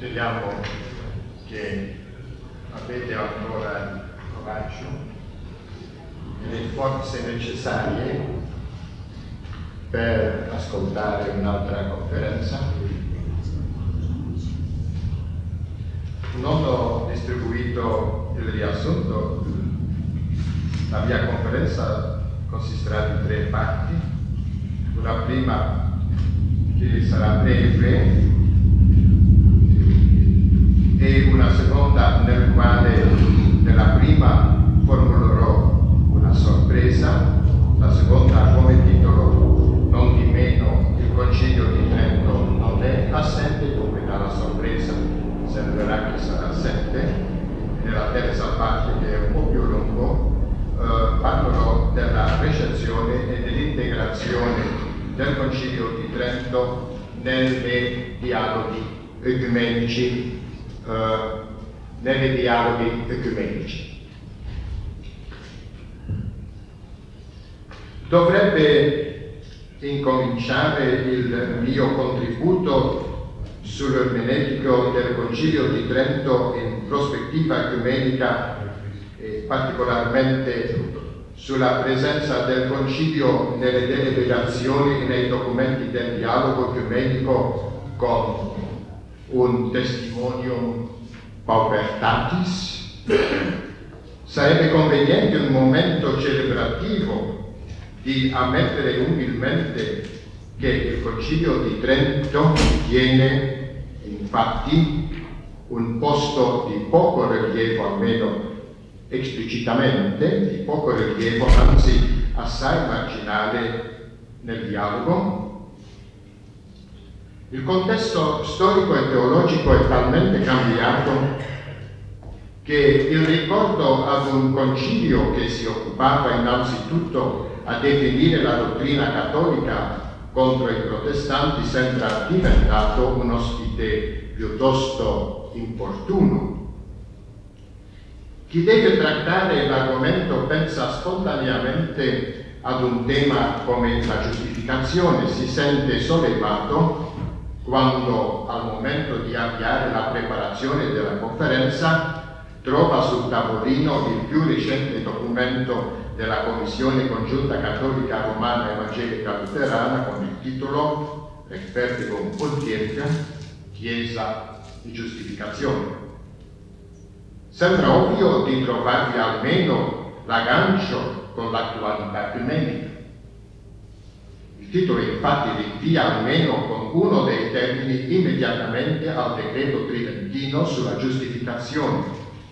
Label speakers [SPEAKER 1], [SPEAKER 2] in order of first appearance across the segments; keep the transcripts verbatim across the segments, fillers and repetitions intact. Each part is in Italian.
[SPEAKER 1] Speriamo che avete ancora il coraggio e le forze necessarie per ascoltare un'altra conferenza. Non ho distribuito il riassunto. La mia conferenza consisterà di tre parti. Una prima che sarà breve e una seconda nel quale nella prima formulerò una sorpresa, la seconda come titolo non di meno il Concilio di Trento non è assente, dunque dalla sorpresa sembrerà che sarà assente. E nella terza parte, che è un po' più lungo, eh, parlerò della recensione e dell'integrazione del Concilio di Trento nei dialoghi ecumenici Uh, nelle dialoghi ecumenici. Dovrebbe incominciare il mio contributo sull'ermeneutico del Concilio di Trento in prospettiva ecumenica e particolarmente sulla presenza del Concilio nelle deliberazioni e nei documenti del dialogo ecumenico con un testimonium paupertatis. Sarebbe conveniente un momento celebrativo di ammettere umilmente che il Concilio di Trento tiene infatti un posto di poco rilievo, almeno esplicitamente di poco rilievo, anzi assai marginale nel dialogo. Il contesto storico e teologico è talmente cambiato che il ricordo ad un concilio che si occupava innanzitutto a definire la dottrina cattolica contro i protestanti sembra diventato un ospite piuttosto importuno. Chi deve trattare l'argomento pensa spontaneamente ad un tema come la giustificazione, si sente sollevato quando al momento di avviare la preparazione della conferenza trova sul tavolino il più recente documento della Commissione Congiunta Cattolica Romana Evangelica Luterana con il titolo Referendum und Kirche, Chiesa di Giustificazione. Sembra ovvio di trovarvi almeno l'aggancio con l'attualità ecumenica. Il titolo infatti rinvia almeno con uno dei termini immediatamente al decreto tridentino sulla giustificazione.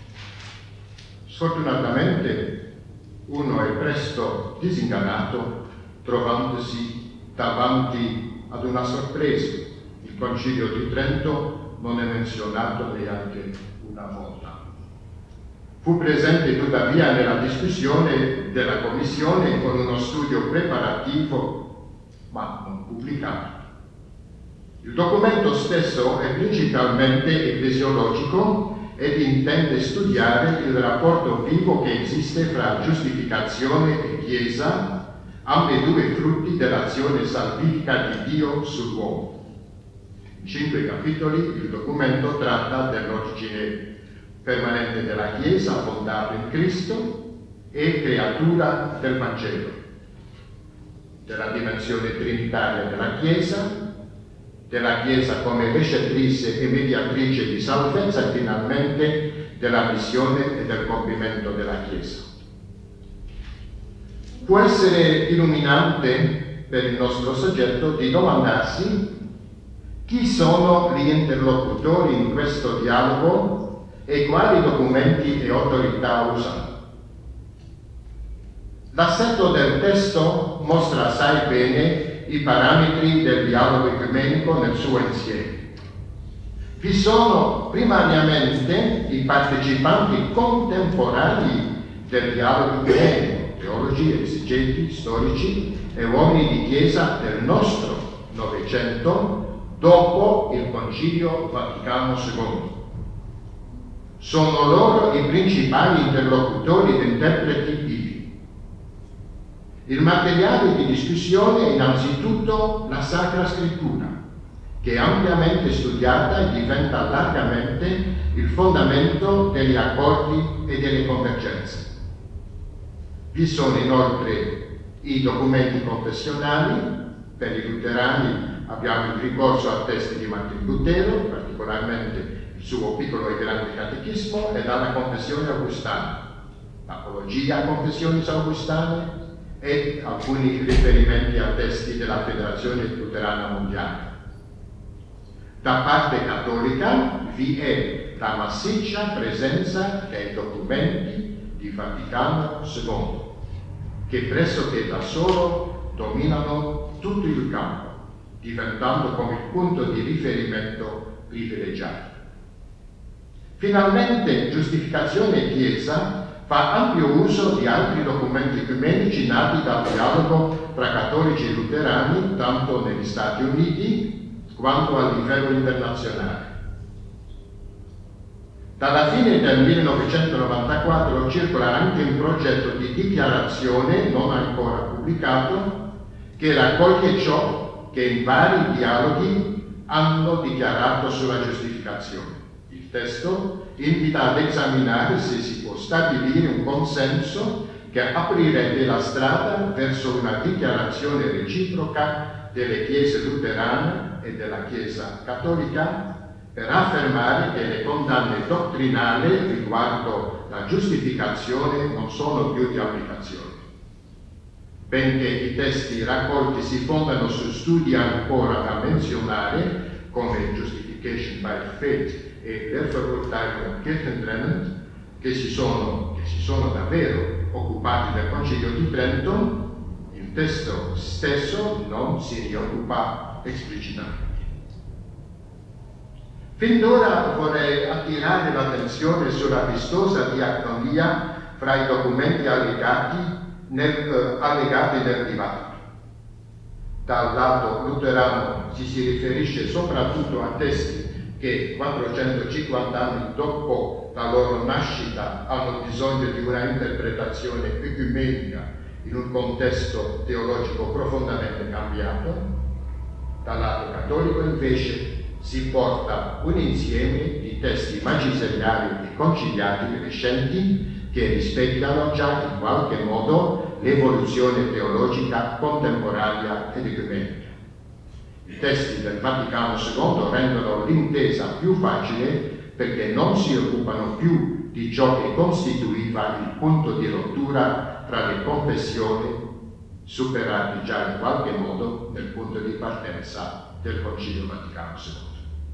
[SPEAKER 1] Sfortunatamente uno è presto disingannato trovandosi davanti ad una sorpresa. Il Concilio di Trento non è menzionato neanche una volta. Fu presente tuttavia nella discussione della Commissione con uno studio preparativo ma non pubblicato. Il documento stesso è principalmente ecclesiologico ed intende studiare il rapporto vivo che esiste fra giustificazione e Chiesa, ambedue frutti dell'azione salvifica di Dio sull'uomo. In cinque capitoli il documento tratta dell'origine permanente della Chiesa, fondato in Cristo e creatura del Vangelo, della dimensione trinitaria della Chiesa, della Chiesa come recettrice e mediatrice di salvezza e finalmente della missione e del compimento della Chiesa. Può essere illuminante per il nostro soggetto di domandarsi chi sono gli interlocutori in questo dialogo e quali documenti e autorità usano. L'assetto del testo mostra assai bene i parametri del dialogo ecumenico nel suo insieme. Vi sono primariamente i partecipanti contemporanei del dialogo ecumenico, teologi, esegeti, storici e uomini di Chiesa del nostro Novecento dopo il Concilio Vaticano secondo. Sono loro i principali interlocutori ed interpreti vivi. Il materiale di discussione è innanzitutto la Sacra Scrittura, che ampiamente studiata diventa largamente il fondamento degli accordi e delle convergenze. Vi sono inoltre i documenti confessionali. Per i luterani abbiamo il ricorso a testi di Martin Lutero, particolarmente il suo piccolo e grande catechismo, e dalla confessione augustana, l'apologia a confessioni augustane e alcuni riferimenti a testi della Federazione Luterana Mondiale. Da parte cattolica vi è la massiccia presenza dei documenti di Vaticano secondo, che pressoché da solo dominano tutto il campo, diventando come il punto di riferimento privilegiato. Finalmente, Giustificazione e Chiesa fa ampio uso di altri documenti ecumenici nati dal dialogo tra cattolici e luterani, tanto negli Stati Uniti quanto a livello internazionale. Dalla fine del millenovecentonovantaquattro circola anche un progetto di dichiarazione non ancora pubblicato che raccoglie ciò che in vari dialoghi hanno dichiarato sulla giustificazione. Il testo invita ad esaminare se si può stabilire un consenso che aprirebbe la strada verso una dichiarazione reciproca delle chiese luterane e della Chiesa cattolica per affermare che le condanne dottrinali riguardo la giustificazione non sono più di applicazione. Benché i testi raccolti si fondano su studi ancora da menzionare, come Justification by Faith e l'Erverurteilung Kirchendrennen, che si sono, che si sono davvero occupati del Concilio di Trento, il testo stesso non si rioccupa esplicitamente. Fin d'ora vorrei attirare l'attenzione sulla vistosa diacronia fra i documenti allegati nel, eh, allegati nel dibattito. Dal lato luterano ci si riferisce soprattutto a testi che quattrocentocinquanta anni dopo la loro nascita hanno bisogno di una interpretazione ecumenica in un contesto teologico profondamente cambiato. Dal lato cattolico invece si porta un insieme di testi magisteriali e conciliari recenti che rispecchiano già in qualche modo l'evoluzione teologica contemporanea ed ecumenica. I testi del Vaticano secondo rendono l'intesa più facile perché non si occupano più di ciò che costituiva il punto di rottura tra le confessioni, superati già in qualche modo nel punto di partenza del Concilio Vaticano secondo.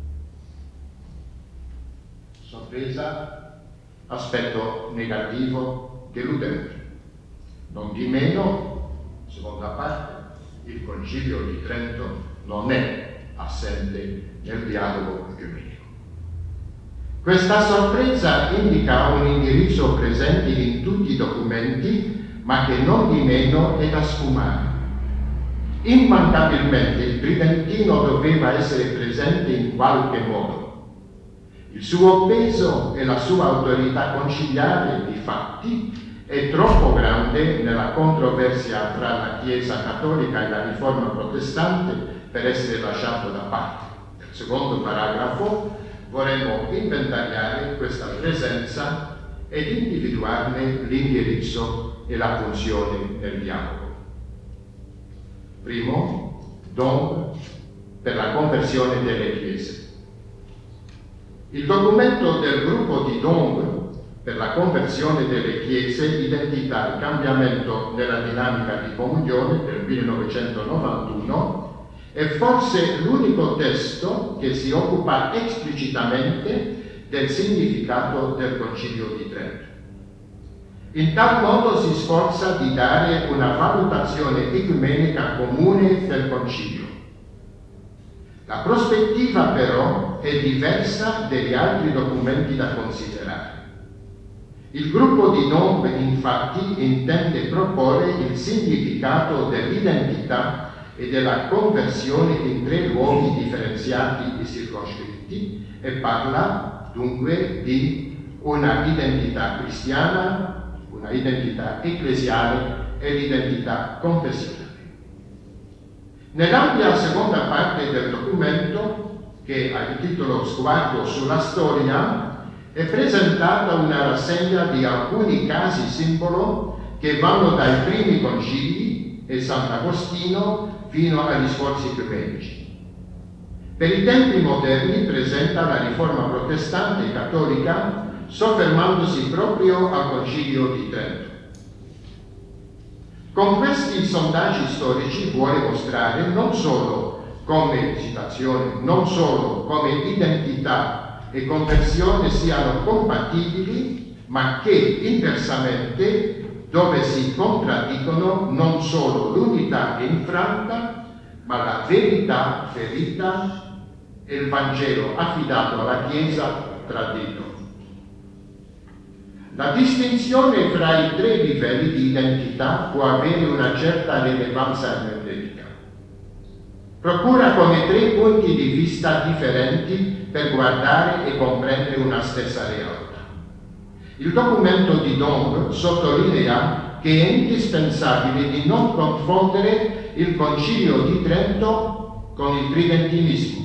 [SPEAKER 1] Sorpresa, aspetto negativo dell'utente. Non di meno, seconda parte, il Concilio di Trento non è assente nel dialogo ecumenico. Questa sorpresa indica un indirizzo presente in tutti i documenti, ma che non di meno è da sfumare. Immancabilmente il Tridentino doveva essere presente in qualche modo. Il suo peso e la sua autorità conciliare, difatti, è troppo grande nella controversia tra la Chiesa cattolica e la Riforma protestante per essere lasciato da parte. Nel secondo paragrafo vorremmo inventariare questa presenza ed individuarne l'indirizzo e la funzione del dialogo. Primo, don per la conversione delle chiese. Il documento del gruppo di Dong per la conversione delle chiese, identità e cambiamento nella dinamica di comunione del millenovecentonovantuno, è forse l'unico testo che si occupa esplicitamente del significato del Concilio di Trento. In tal modo si sforza di dare una valutazione ecumenica comune del Concilio. La prospettiva però è diversa dagli altri documenti da considerare. Il gruppo di Dong infatti intende proporre il significato dell'identità e della conversione in tre luoghi differenziati e circoscritti e parla dunque di una identità cristiana, una identità ecclesiale e l'identità confessionale. Nell'ampia seconda parte del documento che ha il titolo Sguardo sulla storia, è presentata una rassegna di alcuni casi simbolo che vanno dai primi concili e Sant'Agostino fino agli sforzi ecumenici. Per i tempi moderni presenta la riforma protestante e cattolica, soffermandosi proprio al Concilio di Trento. Con questi sondaggi storici vuole mostrare non solo come citazione, non solo come identità e conversione siano compatibili, ma che inversamente, dove si contraddicono, non solo l'unità è infranta, ma la verità ferita e il Vangelo affidato alla Chiesa tradito. La distinzione fra i tre livelli di identità può avere una certa rilevanza ermeneutica. Procura come tre punti di vista differenti per guardare e comprendere una stessa realtà. Il documento di Dong sottolinea che è indispensabile di non confondere il Concilio di Trento con il tridentinismo.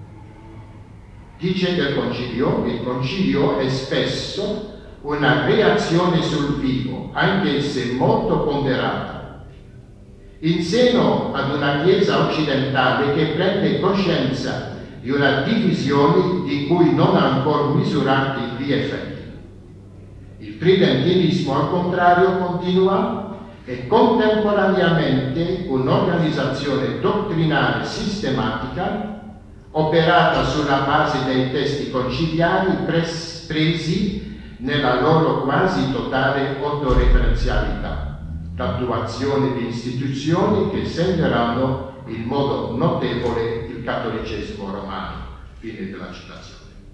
[SPEAKER 1] Dice del Concilio, il Concilio è spesso una reazione sul vivo, anche se molto ponderata, in seno ad una Chiesa occidentale che prende coscienza di una divisione di cui non ha ancora misurato gli effetti. Il tridentinismo, al contrario, continua e contemporaneamente un'organizzazione dottrinale sistematica operata sulla base dei testi conciliari pres- presi nella loro quasi totale autoreferenzialità, l'attuazione di istituzioni che segneranno in modo notevole il cattolicesimo romano. Fine della citazione.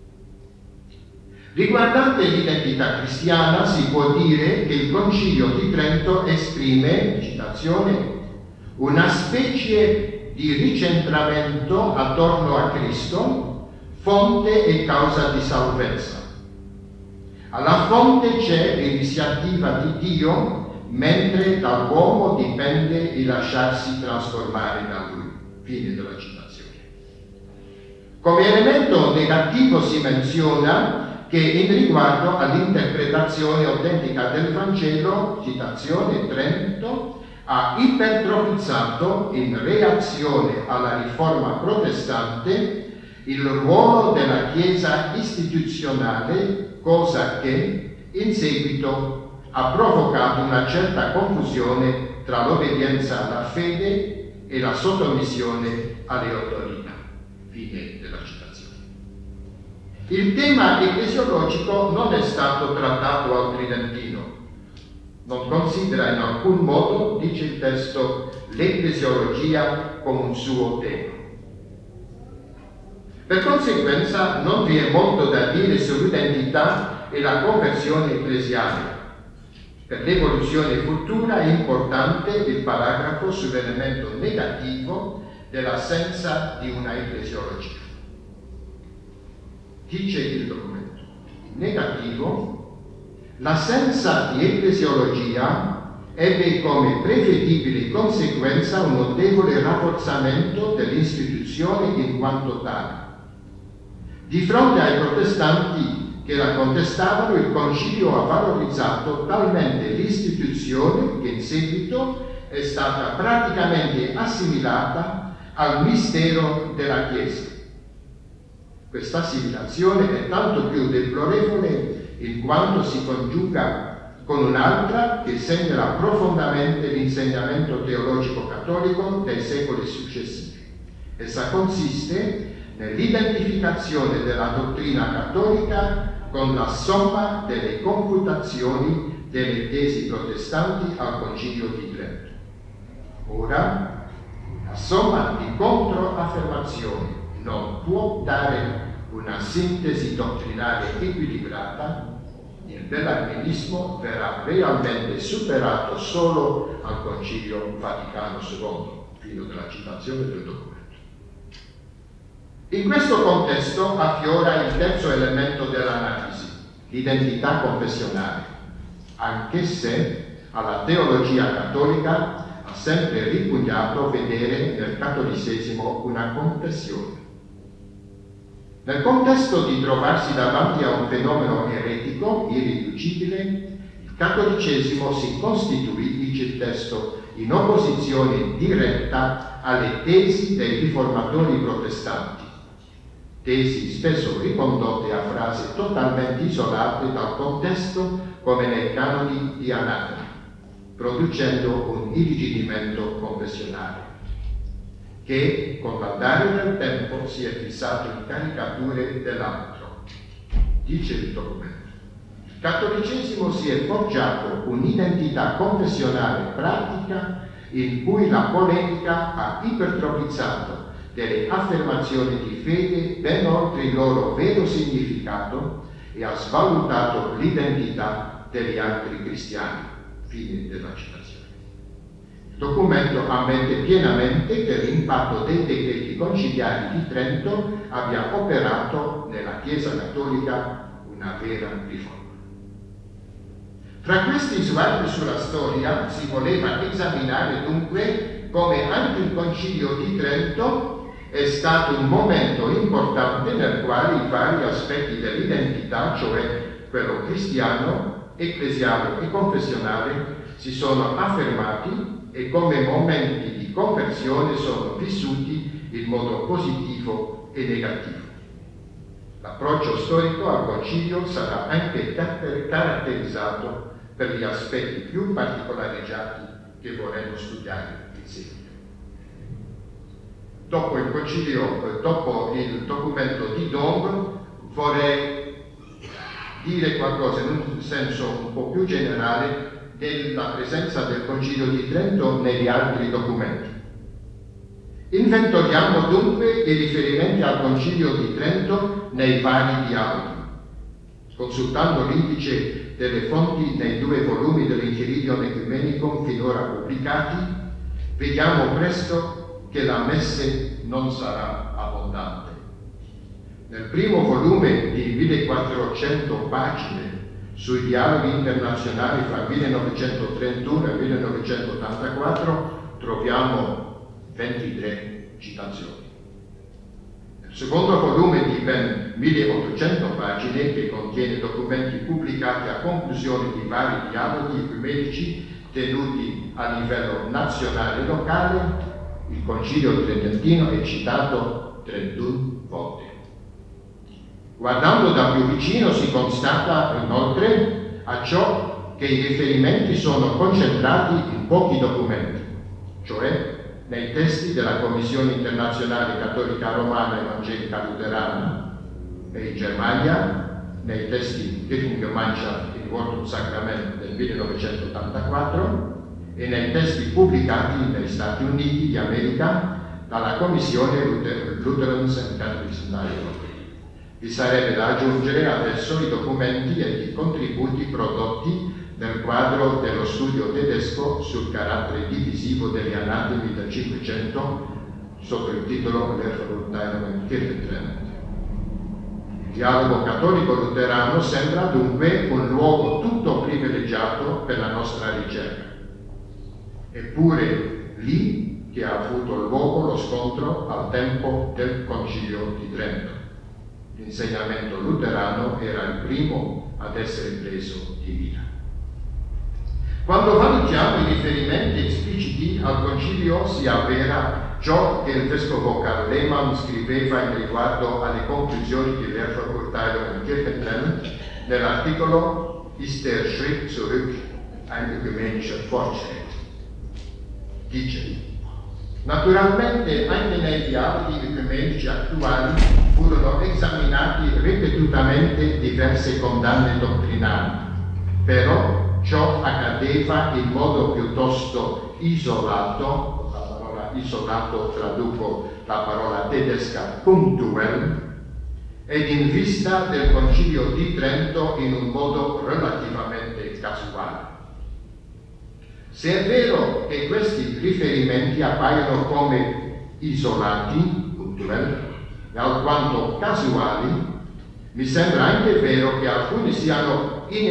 [SPEAKER 1] Riguardante l'identità cristiana, si può dire che il Concilio di Trento esprime, citazione, una specie di ricentramento attorno a Cristo, fonte e causa di salvezza. Alla fonte c'è l'iniziativa di Dio, mentre dall'uomo dipende il lasciarsi trasformare da Lui. Fine della citazione. Come elemento negativo si menziona che in riguardo all'interpretazione autentica del Vangelo, citazione, Trento ha ipertrofizzato in reazione alla riforma protestante il ruolo della Chiesa istituzionale, cosa che in seguito ha provocato una certa confusione tra l'obbedienza alla fede e la sottomissione alle autorità. Fine della citazione. Il tema ecclesiologico non è stato trattato al tridentino. Non considera in alcun modo, dice il testo, l'ecclesiologia come un suo tema. Per conseguenza non vi è molto da dire sull'identità e la conversione ecclesiale. Per l'evoluzione futura è importante il paragrafo sull'elemento negativo dell'assenza di una ecclesiologia. Dice il documento, in negativo, l'assenza di ecclesiologia ebbe come prevedibile conseguenza un notevole rafforzamento dell'istituzione in quanto tale. Di fronte ai protestanti che la contestavano, il Concilio ha valorizzato talmente l'istituzione che in seguito è stata praticamente assimilata al mistero della Chiesa. Questa assimilazione è tanto più deplorevole in quanto si congiunga con un'altra che segnala profondamente l'insegnamento teologico cattolico dei secoli successivi. Essa consiste nell'identificazione della dottrina cattolica con la somma delle confutazioni delle tesi protestanti al Concilio di Trento. Ora, la somma di controaffermazioni non può dare una sintesi dottrinale equilibrata. Il bellarminismo verrà realmente superato solo al Concilio Vaticano secondo, fino della citazione del documento. In questo contesto affiora il terzo elemento dell'analisi, l'identità confessionale, anche se alla teologia cattolica ha sempre ripugnato vedere nel cattolicesimo una confessione. Nel contesto di trovarsi davanti a un fenomeno eretico irriducibile, il cattolicesimo si costituì, dice il testo, in opposizione diretta alle tesi dei riformatori protestanti, tesi spesso ricondotte a frasi totalmente isolate dal contesto come nei canoni di Anatema, producendo un irrigidimento confessionale che con l'andare del tempo si è fissato in caricature dell'altro. Dice il documento: il cattolicesimo si è forgiato un'identità confessionale pratica in cui la polemica ha ipertrofizzato delle affermazioni di fede ben oltre il loro vero significato e ha svalutato l'identità degli altri cristiani. Fine della citazione. Il documento ammette pienamente che l'impatto dei decreti conciliari di Trento abbia operato nella Chiesa cattolica una vera riforma. Fra questi sguardi sulla storia si voleva esaminare dunque come anche il Concilio di Trento è stato un momento importante nel quale i vari aspetti dell'identità, cioè quello cristiano, ecclesiale e confessionale, si sono affermati e come momenti di conversione sono vissuti in modo positivo e negativo. L'approccio storico al Concilio sarà anche caratterizzato per gli aspetti più particolareggiati che vorremmo studiare in seguito. Dopo il Concilio, dopo il documento di Dombes, vorrei dire qualcosa in un senso un po' più generale della presenza del Concilio di Trento negli altri documenti. Inventoriamo dunque i riferimenti al Concilio di Trento nei vari dialoghi. Consultando l'indice delle fonti nei due volumi dell'Inchiridion Ecumenicum finora pubblicati, vediamo presto che la messe non sarà abbondante. Nel primo volume di millequattrocento pagine sui dialoghi internazionali fra millenovecentotrentuno e millenovecentottantaquattro troviamo ventitré citazioni. Nel secondo volume di ben milleottocento pagine, che contiene documenti pubblicati a conclusione di vari dialoghi ecumenici tenuti a livello nazionale e locale, il Concilio Tridentino è citato trentuno volte. Guardando da più vicino si constata inoltre a ciò che i riferimenti sono concentrati in pochi documenti, cioè nei testi della Commissione Internazionale Cattolica Romana Evangelica Luterana e in Germania, nei testi Kirchengemeinschaft in Wort und Sakrament del millenovecentottantaquattro e nei testi pubblicati negli Stati Uniti di America dalla Commissione Luther- Lutherans and Catholics in Dialogue. Vi sarebbe da aggiungere adesso i documenti e i contributi prodotti nel quadro dello studio tedesco sul carattere divisivo degli anatemi del Cinquecento sotto il titolo Lehrverurteilung und Kirchentrennung. Il dialogo cattolico-luterano sembra dunque un luogo tutto privilegiato per la nostra ricerca. Eppure lì che ha avuto luogo lo scontro al tempo del Concilio di Trento. L'insegnamento luterano era il primo ad essere preso di mira. Quando valutiamo i riferimenti espliciti al Concilio si avvera ciò che il vescovo Karl Lehmann scriveva in riguardo alle conclusioni di Lehrverurteilung und Kirchentrennung nell'articolo Ist der Schritt zurück ein ökumenischer Fortschritt? Dice: naturalmente anche nei dialoghi ecumenici attuali furono esaminati ripetutamente diverse condanne dottrinali, però ciò accadeva in modo piuttosto isolato, la parola isolato traduco la parola tedesca punktuell, ed in vista del Concilio di Trento in un modo relativamente casuale. Se è vero che questi riferimenti appaiono come isolati, punktuell, e alquanto casuali, mi sembra anche vero che alcuni siano in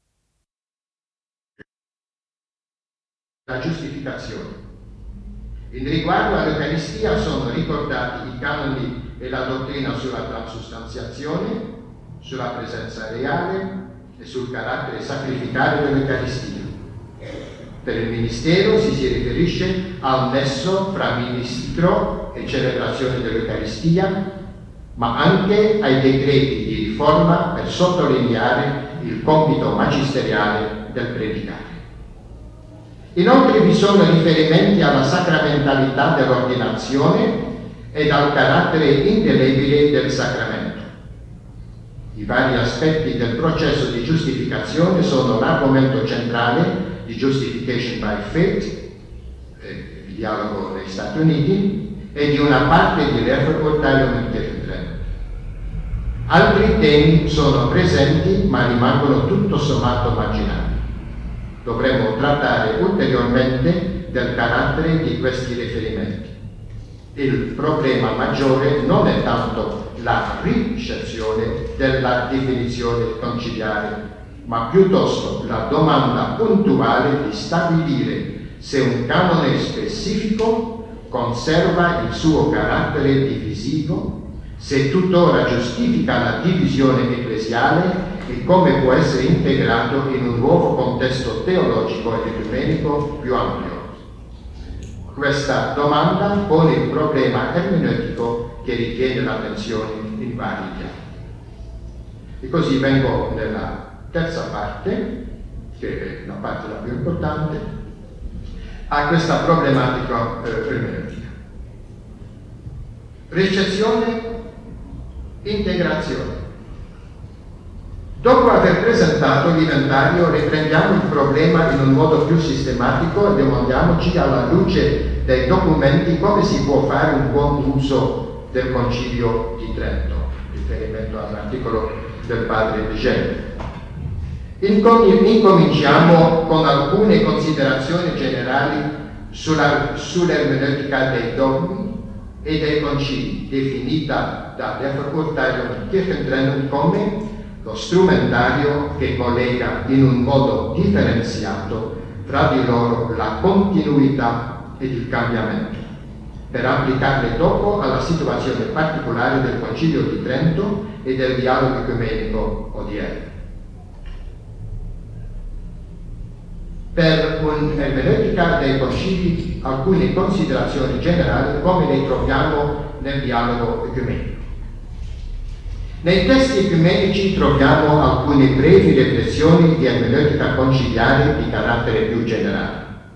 [SPEAKER 1] la giustificazione. In riguardo all'Eucaristia sono ricordati i canoni e la dottrina sulla transustanziazione, sulla presenza reale e sul carattere sacrificale dell'Eucaristia. Per il ministero si si riferisce al nesso fra ministro e celebrazione dell'Eucaristia, ma anche ai decreti di riforma per sottolineare il compito magisteriale del predicare. Inoltre vi sono riferimenti alla sacramentalità dell'ordinazione ed al carattere indelebile del sacramento. I vari aspetti del processo di giustificazione sono l'argomento centrale di Justification by Faith, eh, il dialogo negli Stati Uniti, e di una parte di Referurteilung in Kirchentrennung. Altri temi sono presenti ma rimangono tutto sommato marginali. Dovremo trattare ulteriormente del carattere di questi riferimenti. Il problema maggiore non è tanto la ricezione della definizione conciliare, ma piuttosto la domanda puntuale di stabilire se un canone specifico conserva il suo carattere divisivo, se tuttora giustifica la divisione ecclesiale e come può essere integrato in un nuovo contesto teologico ed ecumenico più ampio. Questa domanda pone il problema ermeneutico che richiede l'attenzione in vari piani. E così vengo nella terza parte, che è la parte la più importante, a questa problematica eh, ermeneutica. Ricezione, integrazione. Dopo aver presentato l'inventario, riprendiamo il problema in un modo più sistematico e domandiamoci alla luce dei documenti come si può fare un buon uso del Concilio di Trento, riferimento all'articolo del padre De Genere. Incominciamo con alcune considerazioni generali sulla, sull'ermeneutica dei dogmi e dei concili, definita da Referurteilung Kirchentrennung come lo strumentario che collega in un modo differenziato fra di loro la continuità ed il cambiamento, per applicarle dopo alla situazione particolare del Concilio di Trento e del dialogo ecumenico odierno. Per un'ermeneutica dei concili, alcune considerazioni generali come le troviamo nel dialogo ecumenico. Nei testi ecumenici troviamo alcune brevi riflessioni di ermeneutica conciliare di carattere più generale.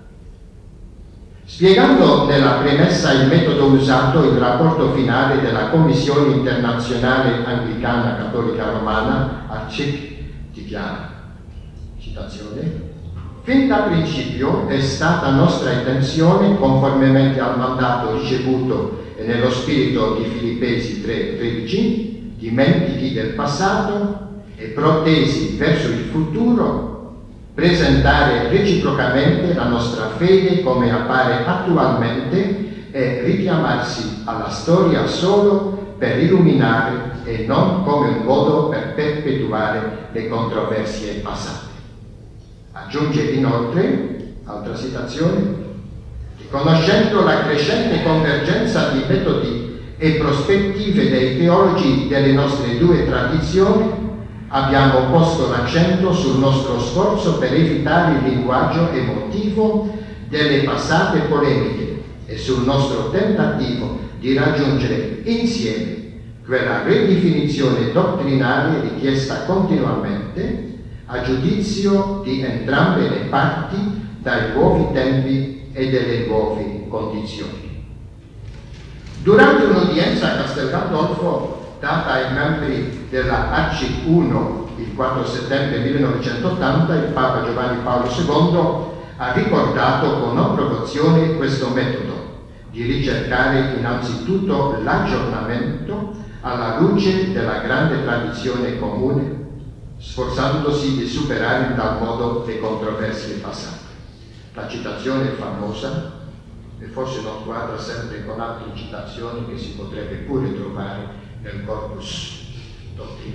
[SPEAKER 1] Spiegando nella premessa il metodo usato, il rapporto finale della Commissione internazionale anglicana cattolica romana, A C I C, dichiara, citazione, fin da principio è stata nostra intenzione, conformemente al mandato ricevuto e nello spirito di Filippesi tre tredici, dimentichi del passato e protesi verso il futuro, presentare reciprocamente la nostra fede come appare attualmente e richiamarsi alla storia solo per illuminare e non come un modo per perpetuare le controversie passate. Aggiunge inoltre, altra citazione, riconoscendo la crescente convergenza di metodi e prospettive dei teologi delle nostre due tradizioni, abbiamo posto l'accento sul nostro sforzo per evitare il linguaggio emotivo delle passate polemiche e sul nostro tentativo di raggiungere insieme quella ridefinizione dottrinale richiesta continuamente a giudizio di entrambe le parti dai nuovi tempi e delle nuove condizioni. Durante un'udienza a Castel Gandolfo data ai membri della A C I C uno il quattro settembre millenovecentottanta, il Papa Giovanni Paolo secondo ha ricordato con approvazione questo metodo di ricercare innanzitutto l'aggiornamento alla luce della grande tradizione comune, sforzandosi di superare in tal modo le controversie passate. La citazione è famosa e forse non quadra sempre con altre citazioni che si potrebbe pure trovare nel corpus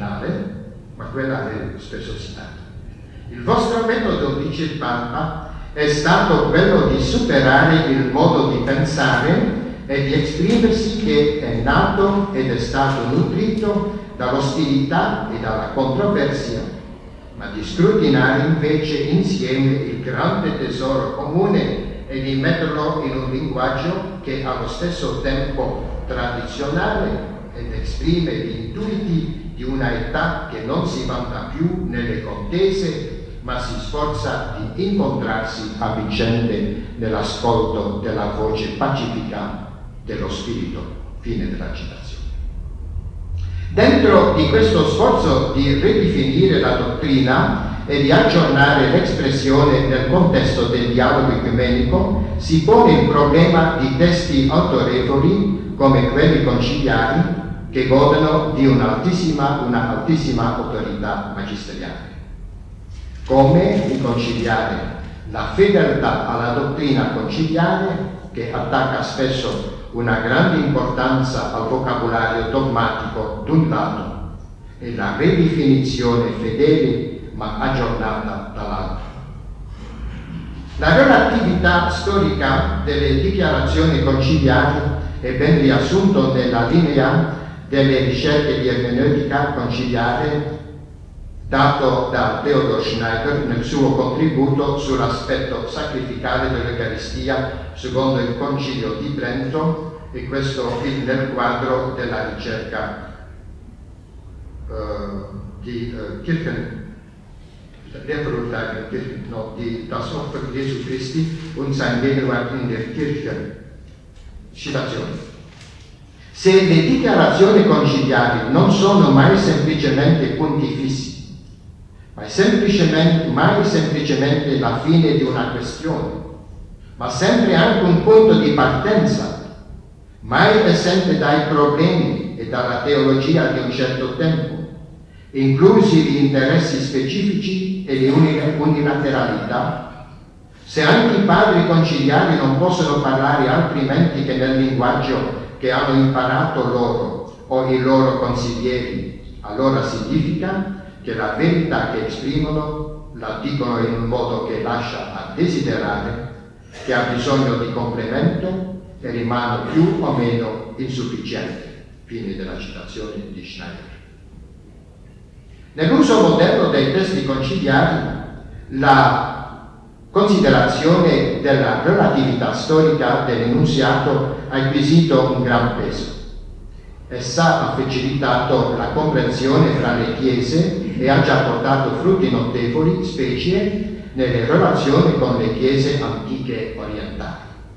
[SPEAKER 1] dottrinale, ma quella è spesso citata. Il vostro metodo, dice il Papa, è stato quello di superare il modo di pensare e di esprimersi che è nato ed è stato nutrito dall'ostilità e dalla controversia, ma di scrutinare invece insieme il grande tesoro comune e di metterlo in un linguaggio che è allo stesso tempo tradizionale ed esprime gli intuiti di una età che non si vanta più nelle contese, ma si sforza di incontrarsi a vicende nell'ascolto della voce pacifica dello spirito. Fine della citazione. Dentro di questo sforzo di ridefinire la dottrina e di aggiornare l'espressione nel contesto del dialogo ecumenico si pone il problema di testi autorevoli come quelli conciliari che godono di un'altissima, un'altissima autorità magisteriale. Come riconciliare la fedeltà alla dottrina conciliare, che attacca spesso una grande importanza al vocabolario dogmatico d'un lato e la ridefinizione fedele ma aggiornata dall'altro. La relatività storica delle dichiarazioni conciliari è ben riassunto nella linea delle ricerche di ermeneutica conciliare dato da Theodor Schneider nel suo contributo sull'aspetto sacrificale dell'Eucaristia secondo il Concilio di Trento, e questo nel quadro della ricerca uh, di uh, Kirchen, no, di Das Opfer Jesu Christi und sein Gegenwart in der Kirche. Citazione. Se le dichiarazioni conciliari non sono mai semplicemente punti fissi, ma è semplicemente, mai semplicemente la fine di una questione, ma sempre anche un punto di partenza, mai assente dai problemi e dalla teologia di un certo tempo, inclusi gli interessi specifici e le unilateralità. Se anche i padri conciliari non possono parlare altrimenti che nel linguaggio che hanno imparato loro o i loro consiglieri, allora significa che la verità che esprimono la dicono in un modo che lascia a desiderare, che ha bisogno di complemento e rimane più o meno insufficiente. Fine della citazione di Schneider. Nell'uso moderno dei testi conciliari, la considerazione della relatività storica dell'enunziato ha acquisito un gran peso. Essa ha facilitato la comprensione fra le chiese e ha già portato frutti notevoli, specie nelle relazioni con le chiese antiche orientali.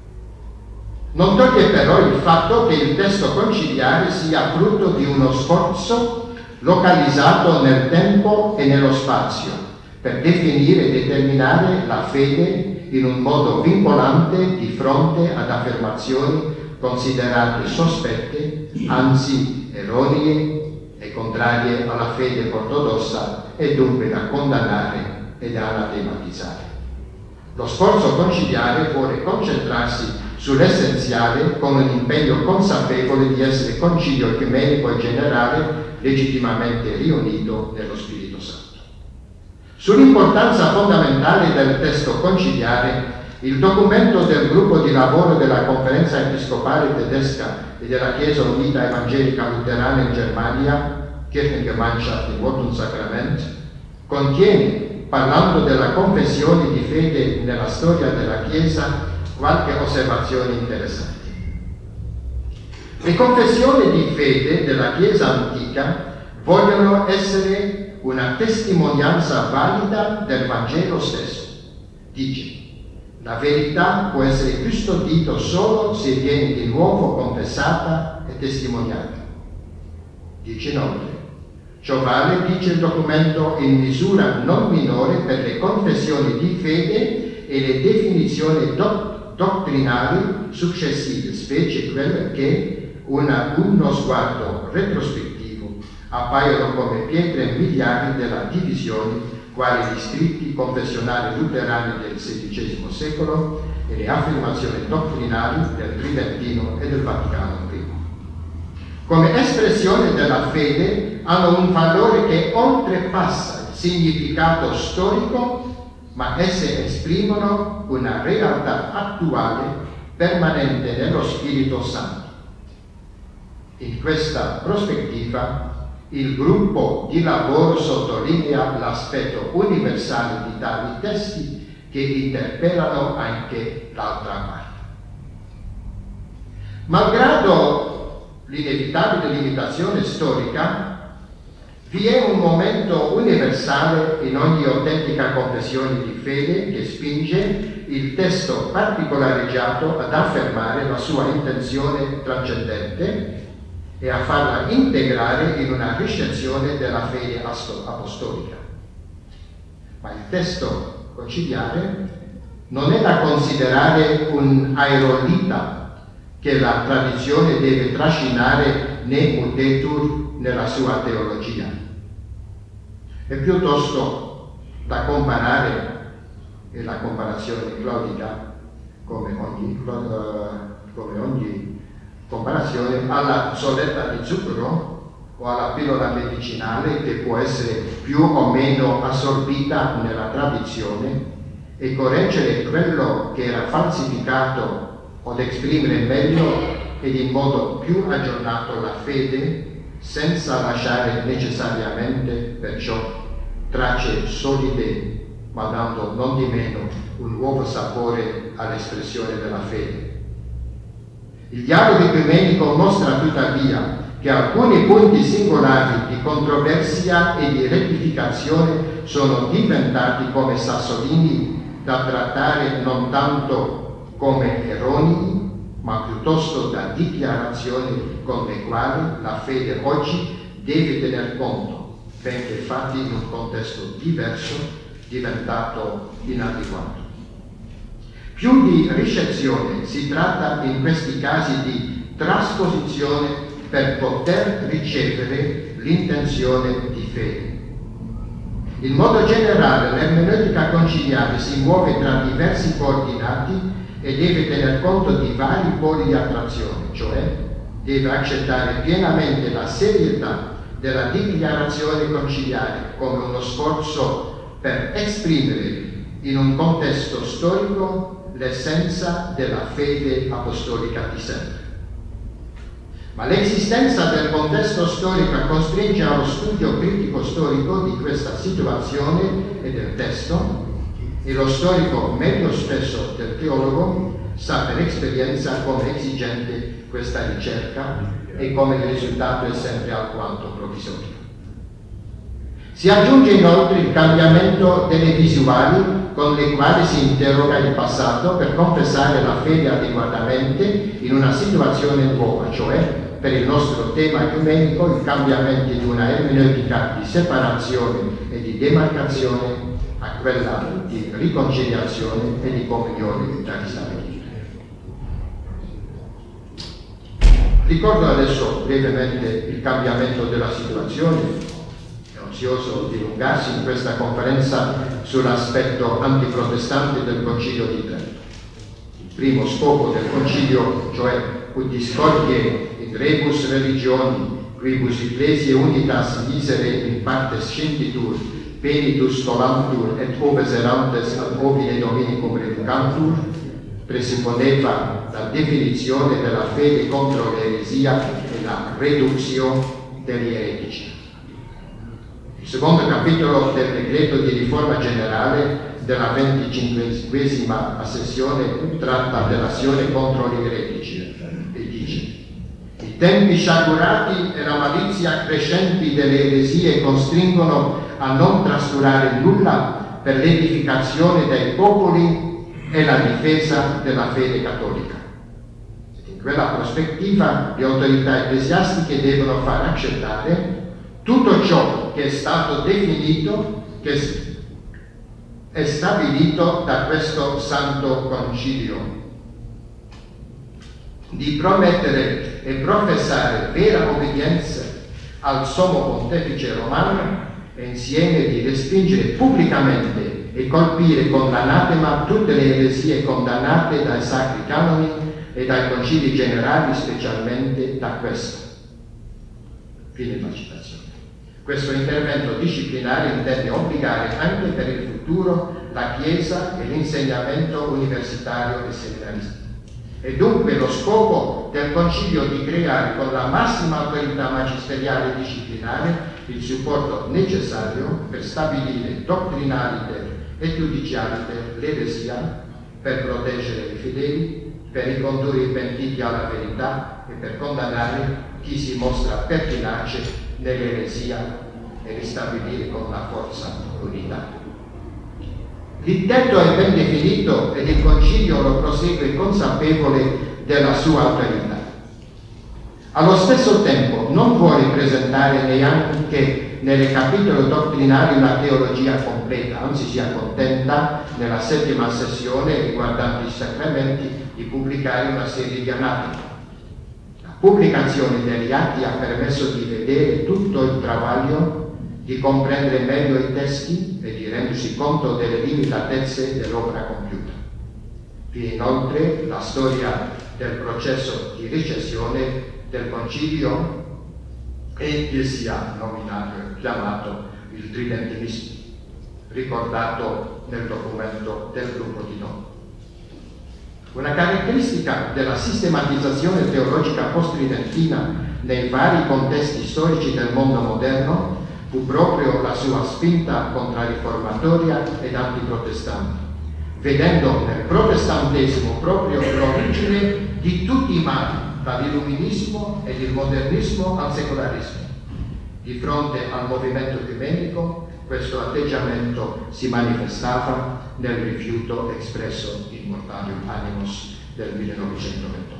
[SPEAKER 1] Non toglie però il fatto che il testo conciliare sia frutto di uno sforzo localizzato nel tempo e nello spazio per definire e determinare la fede in un modo vincolante di fronte ad affermazioni considerate sospette, anzi erronee e contrarie alla fede ortodossa e dunque da condannare e da anatematizzare. Lo sforzo conciliare vuole concentrarsi sull'essenziale con un impegno consapevole di essere concilio ecumenico e generale legittimamente riunito nello Spirito Santo. Sull'importanza fondamentale del testo conciliare, il documento del gruppo di lavoro della Conferenza Episcopale Tedesca e della Chiesa Unita Evangelica Luterana in Germania, Kirchengemeinschaft im Wort und Sakrament, contiene, parlando della confessione di fede nella storia della Chiesa, qualche osservazione interessante. Le confessioni di fede della Chiesa antica vogliono essere una testimonianza valida del Vangelo stesso. Dice: la verità può essere custodita solo se viene di nuovo confessata e testimoniata. Dice inoltre: ciò vale, dice il documento, in misura non minore per le confessioni di fede e le definizioni doc- dottrinali successive, specie quelle che una, uno sguardo retrospettivo appaiono come pietre miliari della divisione, quali gli scritti confessionali luterani del sedicesimo secolo e le affermazioni dottrinali del Tridentino e del Vaticano I. Come espressione della fede hanno un valore che oltrepassa il significato storico ma esse esprimono una realtà attuale permanente nello Spirito Santo. In questa prospettiva, il gruppo di lavoro sottolinea l'aspetto universale di tali testi che interpellano anche l'altra parte. Malgrado l'inevitabile limitazione storica, vi è un momento universale in ogni autentica confessione di fede che spinge il testo particolareggiato ad affermare la sua intenzione trascendente e a farla integrare in una ricezione della fede apostolica. Ma il testo conciliare non è da considerare un aerolita che la tradizione deve trascinare ne mutetur nella sua teologia. È piuttosto da comparare, e la comparazione claudica, come ogni, come ogni comparazione, alla zolletta di zucchero o alla pillola medicinale che può essere più o meno assorbita nella tradizione e correggere quello che era falsificato o esprimere meglio ed in modo più aggiornato la fede senza lasciare necessariamente perciò tracce solide, ma dando non di meno un nuovo sapore all'espressione della fede. Il dialogo ecumenico mostra tuttavia che alcuni punti singolari di controversia e di rettificazione sono diventati come sassolini da trattare non tanto come erronei, ma piuttosto da dichiarazioni con le quali la fede oggi deve tener conto, benché fatti in un contesto diverso, diventato inadeguato. Più di ricezione si tratta in questi casi di trasposizione per poter ricevere l'intenzione di fede. In modo generale l'ermeneutica conciliare si muove tra diversi coordinati e deve tener conto di vari poli di attrazione, cioè deve accettare pienamente la serietà della dichiarazione conciliare come uno sforzo per esprimere in un contesto storico l'essenza della fede apostolica di sempre. Ma l'esistenza del contesto storico costringe allo studio critico storico di questa situazione e del testo, e lo storico, meglio spesso del teologo, sa per esperienza come esigente questa ricerca e come il risultato è sempre alquanto provvisorio. Si aggiunge inoltre il cambiamento delle visuali con le quali si interroga il passato per confessare la fede adeguatamente in una situazione nuova, cioè per il nostro tema ecumenico il cambiamento di una ermeneutica di separazione e di demarcazione a quella di riconciliazione e di comunione da ristabilire. Ricordo adesso brevemente il cambiamento della situazione, ansioso di dilungarsi in questa conferenza sull'aspetto antiprotestante del Concilio di Trento. Il primo scopo del Concilio, cioè ut discordia in rebus religioni, quibus ecclesiae unitas misere in partes scintitur, penitus colantur et obeserantes ad ovine dominicum reducantur, presupponeva la definizione della fede contro l'eresia e la reduzione degli eretici. Il secondo capitolo del decreto di riforma generale della venticinquesima sessione tratta dell'azione contro gli eretici e dice: i tempi sciagurati e la malizia crescenti delle eresie costringono a non trascurare nulla per l'edificazione dei popoli e la difesa della fede cattolica. In quella prospettiva le autorità ecclesiastiche devono far accettare tutto ciò che è stato definito, che è stabilito da questo Santo Concilio, di promettere e professare vera obbedienza al Sommo Pontefice Romano e insieme di respingere pubblicamente e colpire con l'anatema tutte le eresie condannate dai sacri canoni e dai concili generali, specialmente da questo. Fine della citazione. Questo intervento disciplinare intende obbligare anche per il futuro la Chiesa e l'insegnamento universitario e seminaristico. È dunque lo scopo del Concilio di creare con la massima autorità magisteriale e disciplinare il supporto necessario per stabilire dottrinaliter e giudicialiter l'eresia, per proteggere i fedeli, per ricondurre i pentiti alla verità e per condannare chi si mostra pertinace nell'eresia e ristabilire con la forza l'unità. L'intento è ben definito ed il Concilio lo prosegue consapevole della sua autorità. Allo stesso tempo non vuole presentare neanche nelle capitoli dottrinali una teologia completa, anzi si accontenta nella settima sessione riguardante i sacramenti di pubblicare una serie di anatemi. La pubblicazione degli atti ha permesso di vedere tutto il travaglio, di comprendere meglio i testi e di rendersi conto delle limitatezze dell'opera compiuta. Vi inoltre la storia del processo di recessione del Concilio e che sia nominato, chiamato il tridentinismo, ricordato nel documento del gruppo di Donne. Una caratteristica della sistematizzazione teologica post-tridentina nei vari contesti storici del mondo moderno fu proprio la sua spinta contrariformatoria ed antiprotestante, vedendo nel protestantesimo proprio l'origine di tutti i mali, dall'illuminismo ed il modernismo al secolarismo. Di fronte al movimento ecumenico, questo atteggiamento si manifestava nel rifiuto espresso in Mortalium Animos del millenovecentoventotto.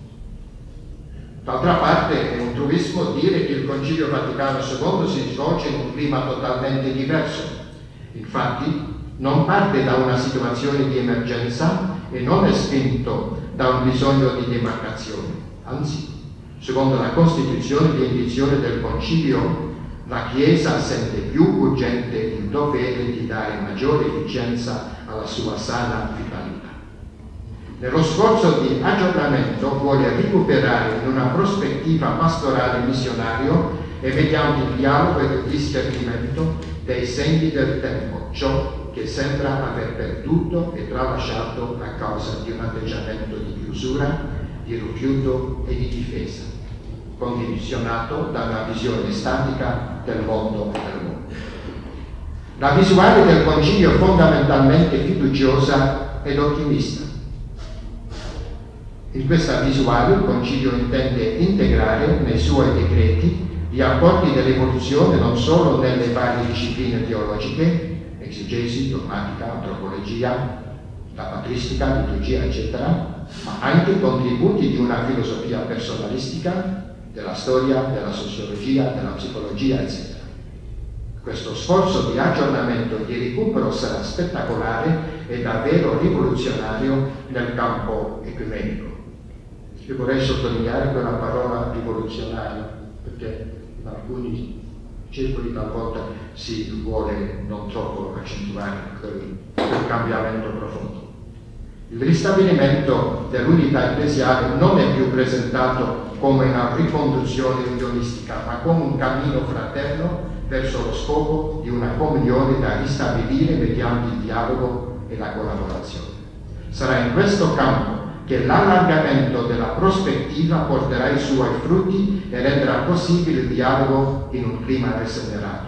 [SPEAKER 1] D'altra parte è un truismo dire che il Concilio Vaticano secondo si svolge in un clima totalmente diverso. Infatti non parte da una situazione di emergenza e non è spinto da un bisogno di demarcazione. Anzi, secondo la Costituzione di indizione del Concilio, la Chiesa sente più urgente il dovere di dare maggiore efficienza alla sua sana vitalità. Nello sforzo di aggiornamento vuole recuperare in una prospettiva pastorale missionario e mediante il dialogo e il discernimento dei segni del tempo, ciò che sembra aver perduto e tralasciato a causa di un atteggiamento di chiusura, di rifiuto e di difesa, condizionato da una visione statica del mondo e del mondo. La visuale del Concilio è fondamentalmente fiduciosa ed ottimista. In questa visuale il Concilio intende integrare nei suoi decreti gli apporti dell'evoluzione non solo nelle varie discipline teologiche, esegesi, dogmatica, antropologia, la patristica, liturgia, eccetera, ma anche contributi di una filosofia personalistica, della storia, della sociologia, della psicologia, eccetera. Questo sforzo di aggiornamento e di recupero sarà spettacolare e davvero rivoluzionario nel campo ecumenico. Io vorrei sottolineare quella parola rivoluzionario, perché in alcuni circoli talvolta si vuole non troppo accentuare quel, quel cambiamento profondo. Il ristabilimento dell'unità ecclesiale non è più presentato come una riconduzione unionistica, ma come un cammino fraterno verso lo scopo di una comunione da ristabilire mediante il dialogo e la collaborazione. Sarà in questo campo che l'allargamento della prospettiva porterà i suoi frutti e renderà possibile il dialogo in un clima rigenerato.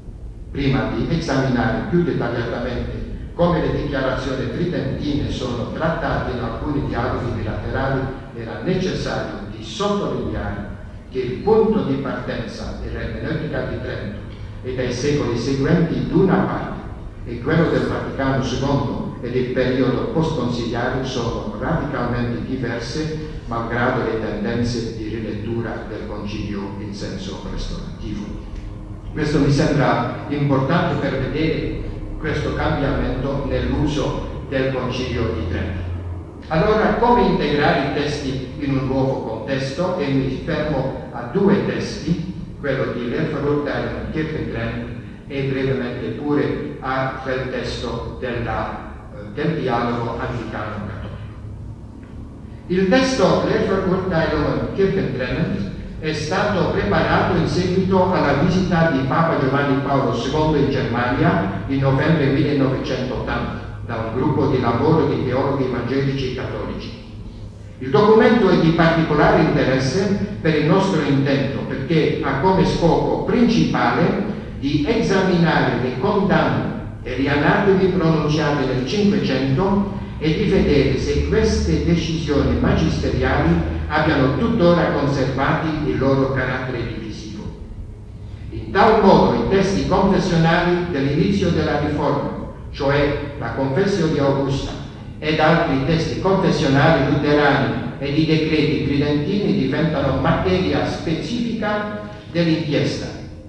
[SPEAKER 1] Prima di esaminare più dettagliatamente come le dichiarazioni tridentine sono trattate in alcuni dialoghi bilaterali, era necessario di sottolineare che il punto di partenza dell'ermeneutica di Trento e dai secoli seguenti d'una parte e quello del Vaticano secondo e del periodo post-conciliare sono radicalmente diverse, malgrado le tendenze di rilettura del Concilio in senso restaurativo. Questo mi sembra importante per vedere questo cambiamento nell'uso del Concilio di Trento. Allora, come integrare i testi in un nuovo contesto? E mi fermo a due testi, quello di Lehrverurteilung Kirchentrenn e brevemente pure a quel testo della, del dialogo anglicano-cattolico. Il testo Lehrverurteilung Kirchentrenn è stato preparato in seguito alla visita di Papa Giovanni Paolo secondo in Germania il novembre millenovecentottanta da un gruppo di lavoro di teologhi evangelici e cattolici. Il documento è di particolare interesse per il nostro intento perché ha come scopo principale di esaminare le condanne e gli anatemi pronunciati nel Cinquecento e di vedere se queste decisioni magisteriali abbiano tuttora conservati il loro carattere divisivo. In tal modo i testi confessionali dell'inizio della Riforma, cioè la Confessio di Augusta ed altri testi confessionali luterani ed i decreti tridentini diventano materia specifica dell'inchiesta.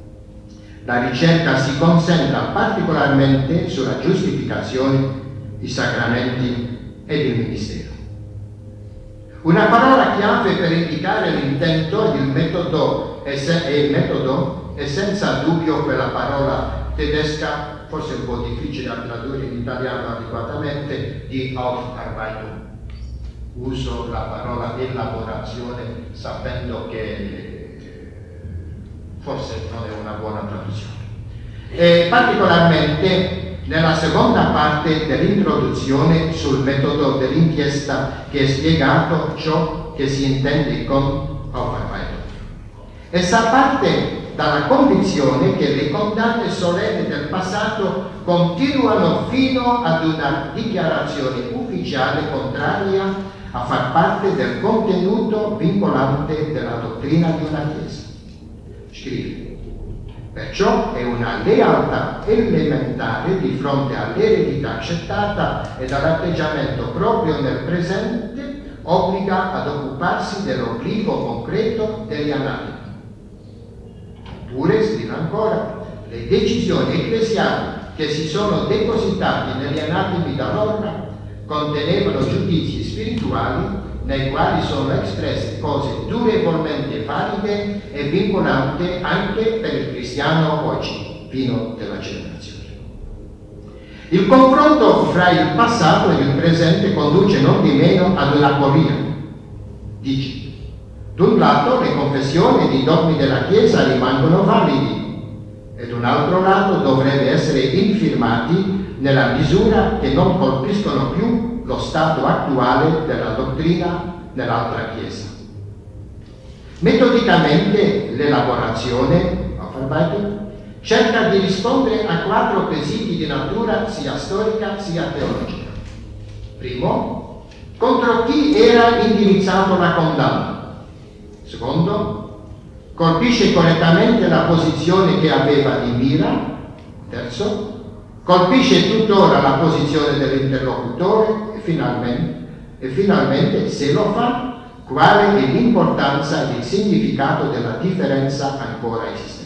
[SPEAKER 1] La ricerca si concentra particolarmente sulla giustificazione, i sacramenti ed il ministero. Una parola chiave per indicare l'intento ed il metodo è, se- e il metodo è senza dubbio quella parola tedesca, forse un po' difficile da tradurre in italiano adeguatamente, di Aufarbeitung. Uso la parola elaborazione sapendo che forse non è una buona traduzione. E particolarmente nella seconda parte dell'introduzione sul metodo dell'inchiesta che è spiegato ciò che si intende con Aufarbeitung. Essa parte dalla convinzione che le condanne solenni del passato continuano fino ad una dichiarazione ufficiale contraria a far parte del contenuto vincolante della dottrina di una Chiesa. Scrive: perciò è una lealtà elementare di fronte all'eredità accettata e all'atteggiamento proprio nel presente obbliga ad occuparsi dell'obbligo concreto degli anatemi. Oppure, scrive ancora, le decisioni ecclesiali che si sono depositate negli anatemi da norma contenevano giudizi spirituali nei quali sono espresse cose durevolmente valide e vincolanti anche per il cristiano oggi, fino della generazione. Il confronto fra il passato e il presente conduce non di meno ad una aporia. Dice: d'un lato le confessioni ed i dogmi della Chiesa rimangono validi, e d'un altro lato dovrebbero essere infirmati nella misura che non colpiscono più lo stato attuale della dottrina nell'altra Chiesa. Metodicamente l'elaborazione cerca di rispondere a quattro quesiti di natura sia storica sia teologica. Primo, contro chi era indirizzato la condanna. Secondo, colpisce correttamente la posizione che aveva di mira. Terzo, colpisce tuttora la posizione dell'interlocutore e finalmente, e finalmente, se lo fa, quale è l'importanza e il significato della differenza ancora esistente.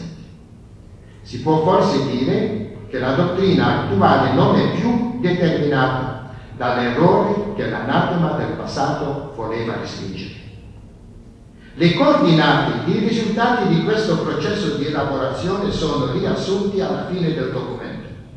[SPEAKER 1] Si può forse dire che la dottrina attuale non è più determinata dall'errore che l'anatema del passato voleva respingere. Le coordinate, i risultati di questo processo di elaborazione sono riassunti alla fine del documento.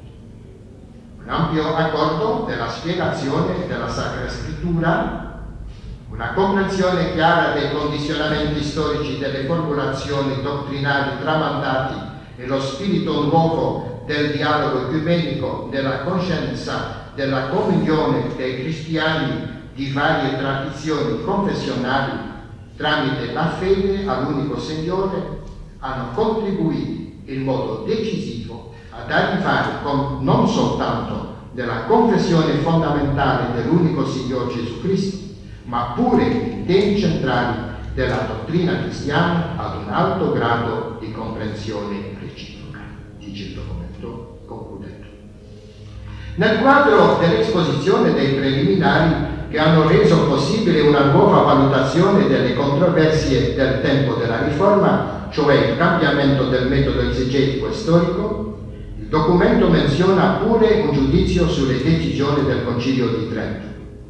[SPEAKER 1] Un ampio accordo della spiegazione della Sacra Scrittura, una comprensione chiara dei condizionamenti storici delle formulazioni dottrinali tramandati e lo spirito nuovo del dialogo ecumenico, della coscienza della comunione dei cristiani di varie tradizioni confessionali tramite la fede all'unico Signore, hanno contribuito in modo decisivo ad arrivare con, non soltanto nella confessione fondamentale dell'unico Signore Gesù Cristo, ma pure in temi centrali della dottrina cristiana ad un alto grado di comprensione reciproca, dice il documento concludendo. Nel quadro dell'esposizione dei preliminari che hanno reso possibile una nuova valutazione delle controversie del tempo della Riforma, cioè il cambiamento del metodo esegetico e storico, il documento menziona pure un giudizio sulle decisioni del Concilio di Trento.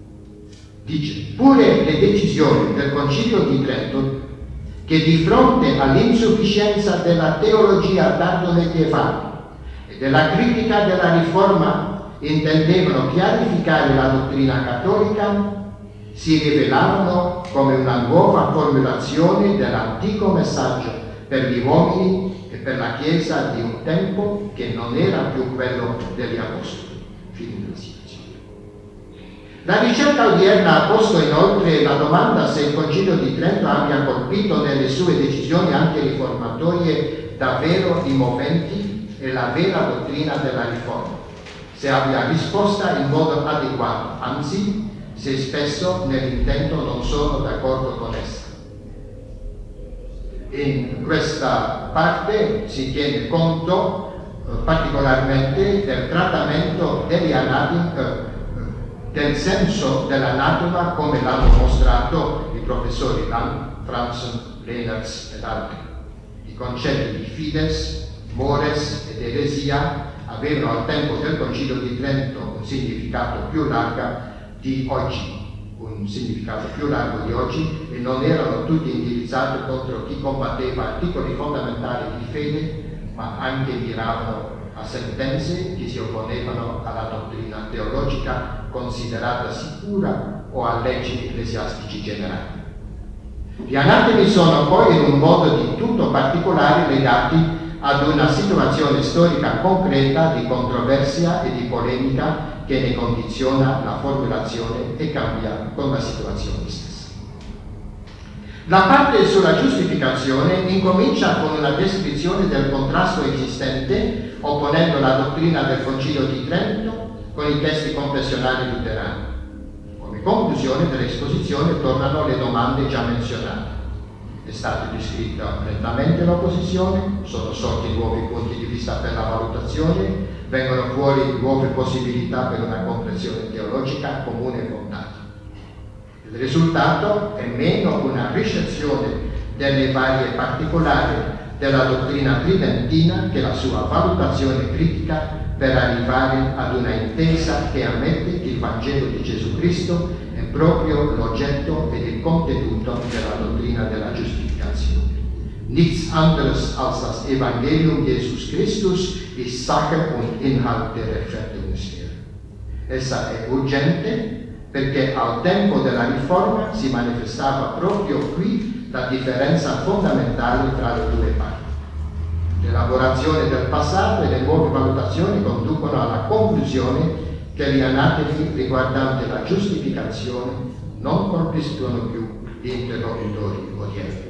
[SPEAKER 1] Dice: pure le decisioni del Concilio di Trento, che di fronte all'insufficienza della teologia tardo-medievale e della critica della Riforma intendevano chiarificare la dottrina cattolica, si rivelavano come una nuova formulazione dell'antico messaggio per gli uomini e per la Chiesa di un tempo che non era più quello degli Apostoli. Fine della citazione. La ricerca odierna ha posto inoltre la domanda se il Concilio di Trento abbia colpito nelle sue decisioni anche riformatorie davvero i moventi e la vera dottrina della riforma, se abbia risposta in modo adeguato, anzi se spesso nell'intento non sono d'accordo con essa. In questa parte si tiene conto eh, particolarmente del trattamento degli anatemi, eh, del senso dell'anatema come l'hanno mostrato i professori Lang, Franzen, Lehnertz ed altri. I concetti di fides, mores ed eresia avevano al tempo del Concilio di Trento un significato più largo di oggi, un significato più largo di oggi e non erano tutti indirizzati contro chi combatteva articoli fondamentali di fede, ma anche miravano a sentenze che si opponevano alla dottrina teologica considerata sicura o a leggi ecclesiastici generali. Gli anatemi sono poi in un modo di tutto particolare legati ad una situazione storica concreta di controversia e di polemica che ne condiziona la formulazione e cambia con la situazione stessa. La parte sulla giustificazione incomincia con una descrizione del contrasto esistente opponendo la dottrina del Concilio di Trento con i testi confessionali luterani. Come conclusione dell'esposizione tornano le domande già menzionate. È stata descritta lentamente l'opposizione, sono sorti nuovi punti di vista per la valutazione, vengono fuori nuove possibilità per una comprensione teologica comune e fondata. Il risultato è meno una ricezione delle varie particolari della dottrina tridentina che la sua valutazione critica per arrivare ad una intesa che ammette che il Vangelo di Gesù Cristo è proprio l'oggetto ed il contenuto della dottrina della giustificazione. Nichts anderes als das Evangelium Jesus Christus ist Sache und Inhalt der Rechtfertigungslehre. Essa è urgente perché al tempo della riforma si manifestava proprio qui la differenza fondamentale tra le due parti. L'elaborazione del passato e le nuove valutazioni conducono alla conclusione che gli anatemi riguardanti la giustificazione non colpiscono più gli interlocutori odierni.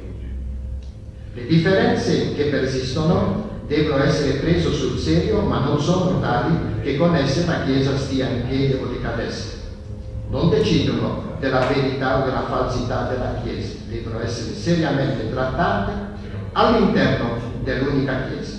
[SPEAKER 1] Le differenze che persistono devono essere prese sul serio, ma non sono tali che con esse la Chiesa stia in piedi o decadesse. Non decidono della verità o della falsità della Chiesa, devono essere seriamente trattate all'interno dell'unica Chiesa.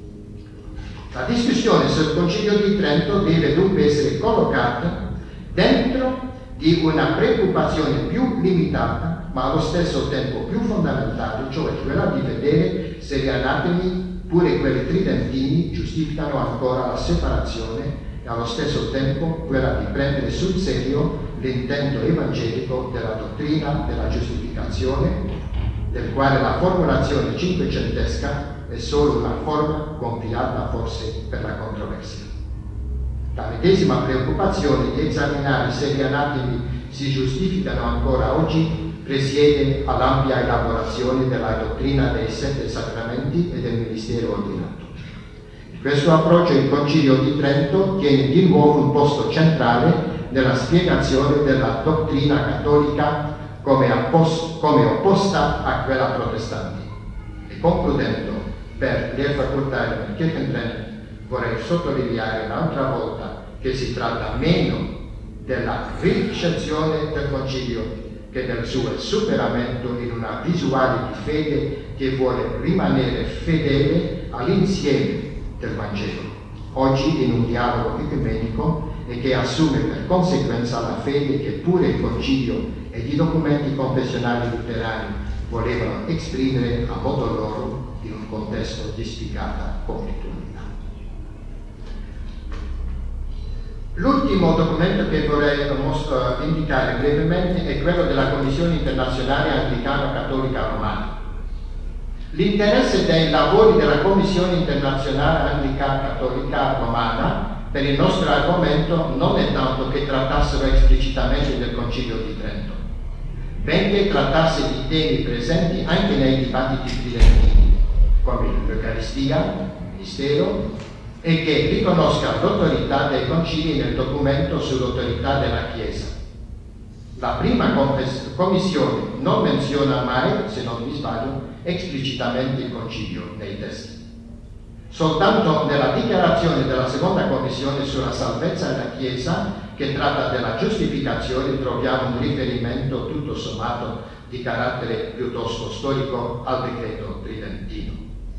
[SPEAKER 1] La discussione sul Concilio di Trento deve dunque essere collocata dentro di una preoccupazione più limitata, ma allo stesso tempo più fondamentale, cioè quella di vedere se gli anatemi, pure quelli tridentini, giustificano ancora la separazione e allo stesso tempo quella di prendere sul serio l'intento evangelico della dottrina della giustificazione, del quale la formulazione cinquecentesca è solo una forma compilata forse per la controversia. La medesima preoccupazione di esaminare se gli anatemi si giustificano ancora oggi presiede all'ampia elaborazione della dottrina dei sette sacramenti e del ministero ordinato. In questo approccio il Concilio di Trento tiene di nuovo un posto centrale nella spiegazione della dottrina cattolica come, appos- come opposta a quella protestante. E concludendo, per le facoltà del Kirchentrennen vorrei sottolineare un'altra volta che si tratta meno della ricezione del Concilio che del suo superamento in una visuale di fede che vuole rimanere fedele all'insieme del Vangelo, oggi in un dialogo ecumenico e che assume per conseguenza la fede che pure il Concilio ed i documenti confessionali luterani volevano esprimere a modo loro in un contesto di spiegata conflittualità. L'ultimo documento che vorrei mostro, indicare brevemente è quello della Commissione Internazionale Anglicano-Cattolica Romana. L'interesse dei lavori della Commissione Internazionale Anglicano-Cattolica Romana per il nostro argomento non è tanto che trattassero esplicitamente del Concilio di Trento, benché trattasse di temi presenti anche nei dibattiti tridentini, come l'Eucaristia, il mistero, e che riconosca l'autorità dei concili nel documento sull'autorità della Chiesa. La prima commissione non menziona mai, se non mi sbaglio, esplicitamente il concilio nei testi. Soltanto nella dichiarazione della seconda commissione sulla salvezza della Chiesa, che tratta della giustificazione, troviamo un riferimento tutto sommato di carattere piuttosto storico al decreto tridentino.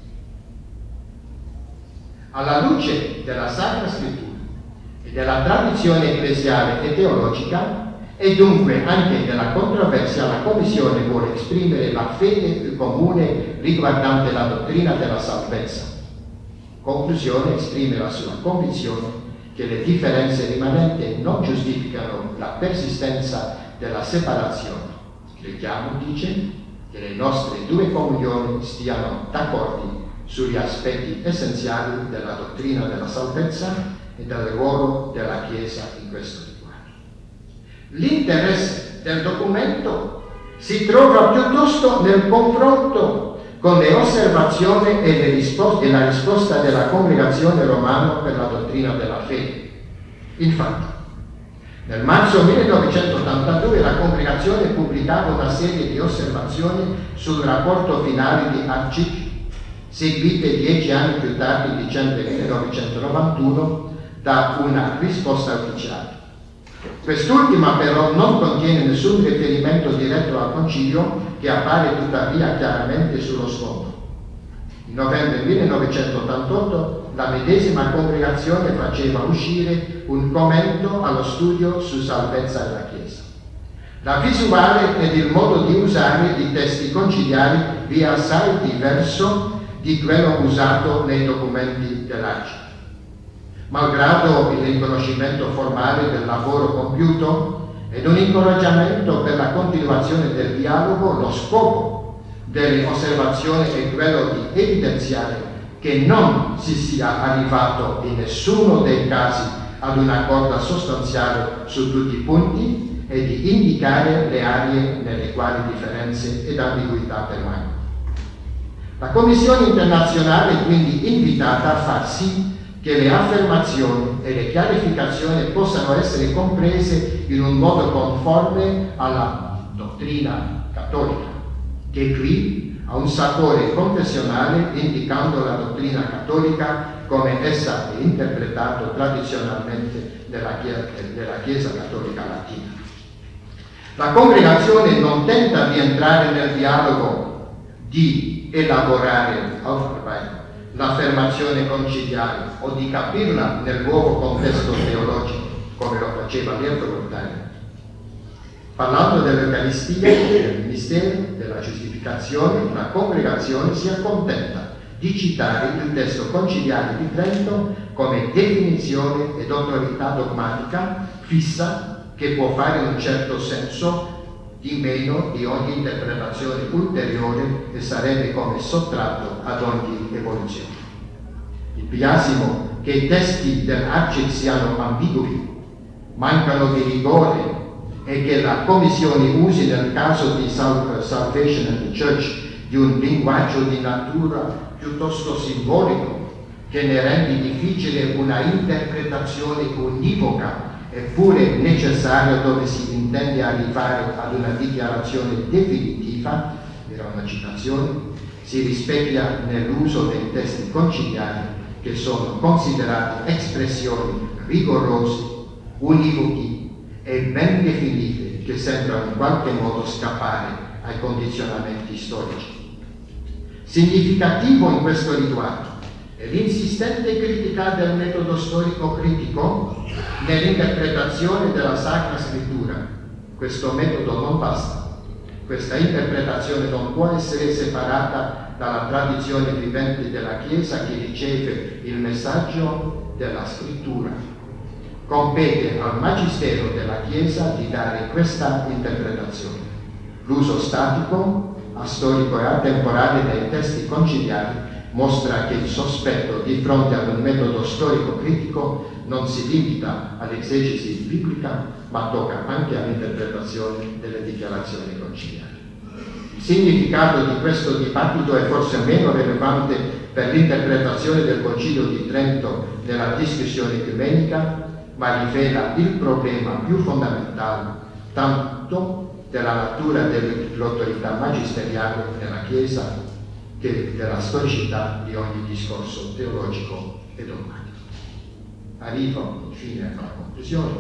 [SPEAKER 1] Alla luce della Sacra Scrittura e della tradizione ecclesiale e teologica, e dunque anche della controversia, la Commissione vuole esprimere la fede comune riguardante la dottrina della salvezza. Conclusione: esprime la sua convinzione che le differenze rimanenti non giustificano la persistenza della separazione. Crediamo, dice, che le nostre due comunioni stiano d'accordo sugli aspetti essenziali della dottrina della salvezza e del ruolo della Chiesa in questo riguardo. L'interesse del documento si trova piuttosto nel confronto con le osservazioni e, le risposte, e la risposta della Congregazione Romana per la dottrina della fede. Infatti, nel marzo millenovecentottantadue la Congregazione pubblicava una serie di osservazioni sul rapporto finale di Arcic, seguite dieci anni più tardi, dicembre millenovecentonovantuno, da una risposta ufficiale. Quest'ultima però non contiene nessun riferimento diretto al concilio, che appare tuttavia chiaramente sullo sfondo. In novembre millenovecentottantotto la medesima congregazione faceva uscire un commento allo studio su salvezza della Chiesa. La visuale ed il modo di usare i testi conciliari vi è assai diverso di quello usato nei documenti dell'Arci. Malgrado il riconoscimento formale del lavoro compiuto ed un incoraggiamento per la continuazione del dialogo, lo scopo delle osservazioni è quello di evidenziare che non si sia arrivato in nessuno dei casi ad un accordo sostanziale su tutti i punti e di indicare le aree nelle quali differenze ed ambiguità permangono. La Commissione internazionale è quindi invitata a far sì che le affermazioni e le chiarificazioni possano essere comprese in un modo conforme alla dottrina cattolica, che qui ha un sapore confessionale, indicando la dottrina cattolica come essa è interpretata tradizionalmente nella Chiesa, nella Chiesa cattolica latina. La congregazione non tenta di entrare nel dialogo, di elaborare l'affermazione conciliare o di capirla nel nuovo contesto teologico, come lo faceva Alberto Voltaire. Parlando dell'Eucaristia, del mistero, della giustificazione, la congregazione si accontenta di citare il testo conciliare di Trento come definizione ed autorità dogmatica fissa, che può fare in un certo senso di meno di ogni interpretazione ulteriore e sarebbe come sottratto ad ogni evoluzione. Il biasimo che i testi dell'Arci siano ambigui, mancano di rigore e che la Commissione usi nel caso di Salvation and the Church di un linguaggio di natura piuttosto simbolico che ne rende difficile una interpretazione univoca eppure necessario dove si intende arrivare ad una dichiarazione definitiva, era una citazione, si rispecchia nell'uso dei testi conciliari che sono considerati espressioni rigorose, univochi e ben definite che sembrano in qualche modo scappare ai condizionamenti storici. Significativo in questo riguardo è l'insistente critica del metodo storico critico nell'interpretazione della Sacra Scrittura. Questo metodo non basta. Questa interpretazione non può essere separata dalla tradizione vivente della Chiesa che riceve il messaggio della Scrittura. Compete al Magistero della Chiesa di dare questa interpretazione. L'uso statico, astorico e atemporale dei testi conciliari mostra che il sospetto di fronte ad un metodo storico critico non si limita all'esegesi biblica, ma tocca anche all'interpretazione delle dichiarazioni conciliari. Il significato di questo dibattito è forse meno rilevante per l'interpretazione del Concilio di Trento nella discussione ecumenica, ma rivela il problema più fondamentale, tanto della natura dell'autorità magisteriale nella Chiesa che della storicità di ogni discorso teologico e dogmatico. Arrivo infine alla conclusione.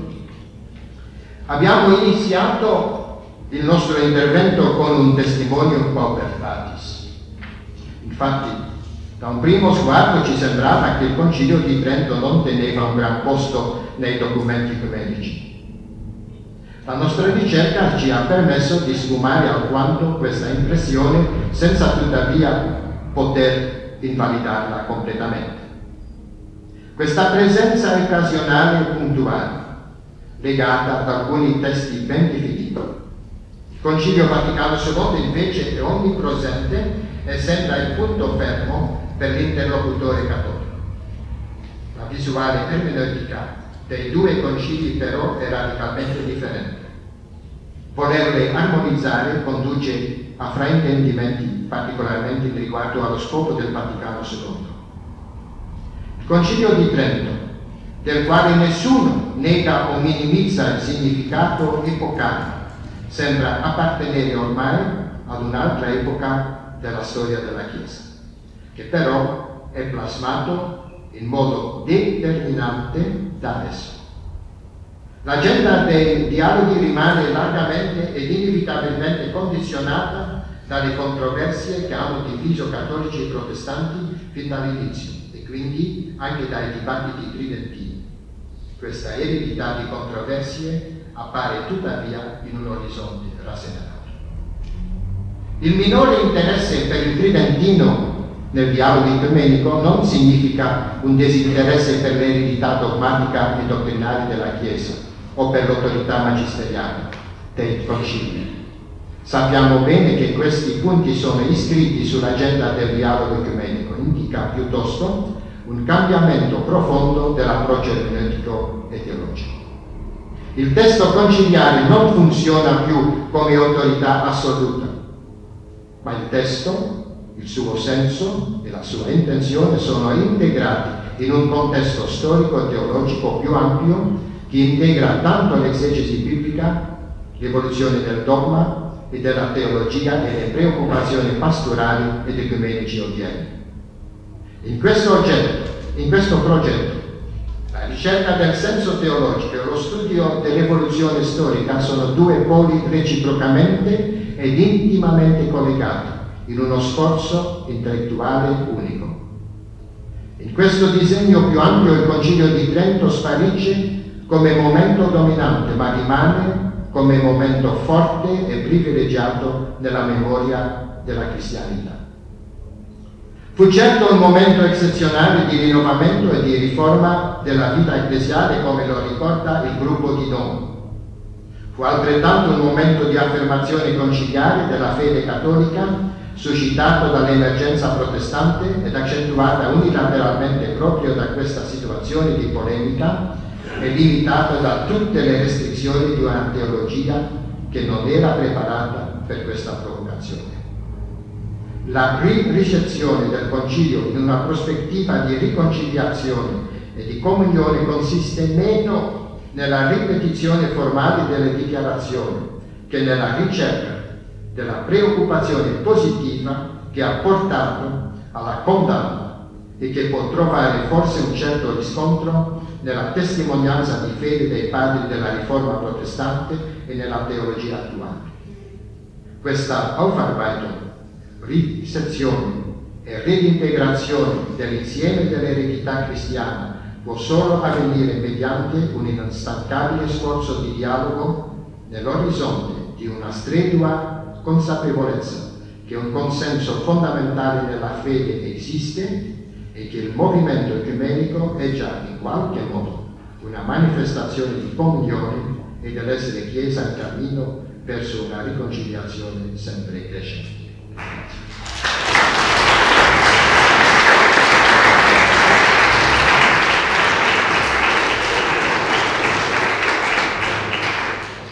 [SPEAKER 1] Abbiamo iniziato il nostro intervento con un testimonium pauper fatis. Infatti, da un primo sguardo ci sembrava che il Concilio di Trento non teneva un gran posto nei documenti ecumenici. La nostra ricerca ci ha permesso di sfumare alquanto questa impressione senza tuttavia poter invalidarla completamente. Questa presenza occasionale e puntuale, legata ad alcuni testi ben definiti. Il Concilio Vaticano secondo invece è onnipresente e sembra il punto fermo per l'interlocutore cattolico. La visuale ermeneutica dei due concili però è radicalmente differente. Volerle armonizzare conduce a fraintendimenti, particolarmente in riguardo allo scopo del Vaticano secondo. Il Concilio di Trento, del quale nessuno nega o minimizza il significato epocale, sembra appartenere ormai ad un'altra epoca della storia della Chiesa, che però è plasmato in modo determinante da esso. L'agenda dei dialoghi rimane largamente ed inevitabilmente condizionata dalle controversie che hanno diviso cattolici e protestanti fin dall'inizio e quindi anche dai dibattiti tridentini. Questa eredità di controversie appare tuttavia in un orizzonte rasserenato. Il minore interesse per il tridentino nel dialogo ecumenico non significa un disinteresse per l'eredità dogmatica e dottrinale della Chiesa o per l'autorità magisteriale dei concili. Sappiamo bene che questi punti sono iscritti sull'agenda del dialogo ecumenico, indica piuttosto un cambiamento profondo dell'approccio ermeneutico e teologico. Il testo conciliare non funziona più come autorità assoluta, ma il testo, il suo senso e la sua intenzione sono integrati in un contesto storico e teologico più ampio che integra tanto l'esegesi biblica, l'evoluzione del dogma e della teologia e le preoccupazioni pastorali ed ecumenici odierni. In questo oggetto, in questo progetto, la ricerca del senso teologico e lo studio dell'evoluzione storica sono due poli reciprocamente ed intimamente collegati in uno sforzo intellettuale unico. In questo disegno più ampio il Concilio di Trento sparisce come momento dominante, ma rimane come momento forte e privilegiato nella memoria della cristianità. Fu certo un momento eccezionale di rinnovamento e di riforma della vita ecclesiale, come lo ricorda il gruppo di Dom. Fu altrettanto un momento di affermazione conciliare della fede cattolica, suscitato dall'emergenza protestante ed accentuata unilateralmente proprio da questa situazione di polemica e limitata da tutte le restrizioni di una teologia che non era preparata per questa provocazione. La ricezione del Concilio in una prospettiva di riconciliazione e di comunione consiste meno nella ripetizione formale delle dichiarazioni che nella ricerca della preoccupazione positiva che ha portato alla condanna e che può trovare forse un certo riscontro nella testimonianza di fede dei padri della riforma protestante e nella teologia attuale. Questa Aufarbeitung, risezione e reintegrazione dell'insieme dell'eredità cristiana può solo avvenire mediante un instancabile sforzo di dialogo nell'orizzonte di una stredua consapevolezza che un consenso fondamentale nella fede esiste e che il movimento ecumenico è già in qualche modo una manifestazione di comunione e dell'essere Chiesa in cammino verso una riconciliazione sempre crescente.